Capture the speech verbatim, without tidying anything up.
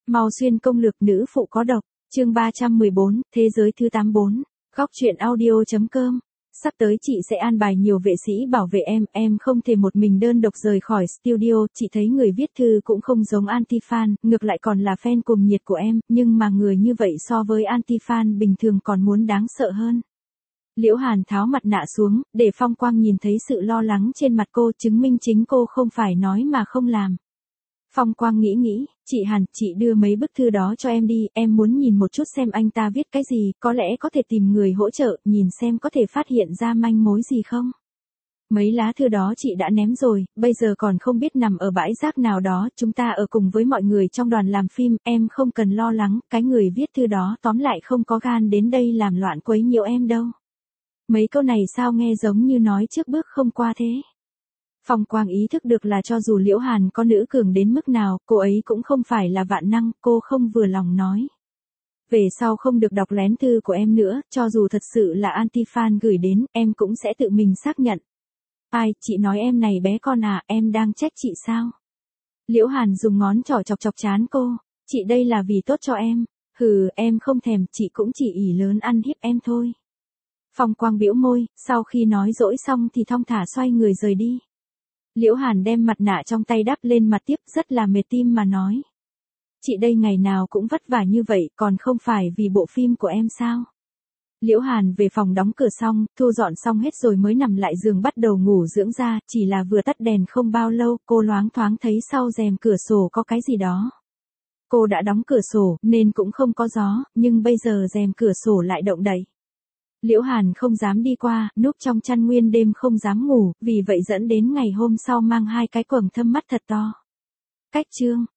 Mau xuyên công lược nữ phụ có độc, chương ba trăm mười bốn, thế giới thứ tám mươi tư, góc truyện audio.com. Sắp tới chị sẽ an bài nhiều vệ sĩ bảo vệ em, em không thể một mình đơn độc rời khỏi studio, chị thấy người viết thư cũng không giống anti-fan, ngược lại còn là fan cuồng nhiệt của em, nhưng mà người như vậy so với anti-fan bình thường còn muốn đáng sợ hơn. Liễu Hàn tháo mặt nạ xuống, để Phong Quang nhìn thấy sự lo lắng trên mặt cô, chứng minh chính cô không phải nói mà không làm. Phong Quang nghĩ nghĩ, chị Hàn, chị đưa mấy bức thư đó cho em đi, em muốn nhìn một chút xem anh ta viết cái gì, có lẽ có thể tìm người hỗ trợ, nhìn xem có thể phát hiện ra manh mối gì không. Mấy lá thư đó chị đã ném rồi, bây giờ còn không biết nằm ở bãi rác nào đó, chúng ta ở cùng với mọi người trong đoàn làm phim, em không cần lo lắng, cái người viết thư đó tóm lại không có gan đến đây làm loạn quấy nhiễu em đâu. Mấy câu này sao nghe giống như nói trước bước không qua thế. Phong Quang ý thức được là cho dù Liễu Hàn có nữ cường đến mức nào, cô ấy cũng không phải là vạn năng, cô không vừa lòng nói. Về sau không được đọc lén thư của em nữa, cho dù thật sự là anti-fan gửi đến, em cũng sẽ tự mình xác nhận. Ai, chị nói em này bé con à, em đang trách chị sao? Liễu Hàn dùng ngón trỏ chọc chọc trán cô, chị đây là vì tốt cho em, hừ, em không thèm, chị cũng chỉ ỷ lớn ăn hiếp em thôi. Phong Quang bĩu môi, sau khi nói dỗi xong thì thong thả xoay người rời đi. Liễu Hàn đem mặt nạ trong tay đắp lên mặt tiếp, rất là mệt tim mà nói. Chị đây ngày nào cũng vất vả như vậy, còn không phải vì bộ phim của em sao? Liễu Hàn về phòng đóng cửa xong, thu dọn xong hết rồi mới nằm lại giường bắt đầu ngủ dưỡng da, chỉ là vừa tắt đèn không bao lâu, cô loáng thoáng thấy sau rèm cửa sổ có cái gì đó. Cô đã đóng cửa sổ, nên cũng không có gió, nhưng bây giờ rèm cửa sổ lại động đậy. Liễu Hàn không dám đi qua, núp trong chăn nguyên đêm không dám ngủ, vì vậy dẫn đến ngày hôm sau mang hai cái quầng thâm mắt thật to. Cách chương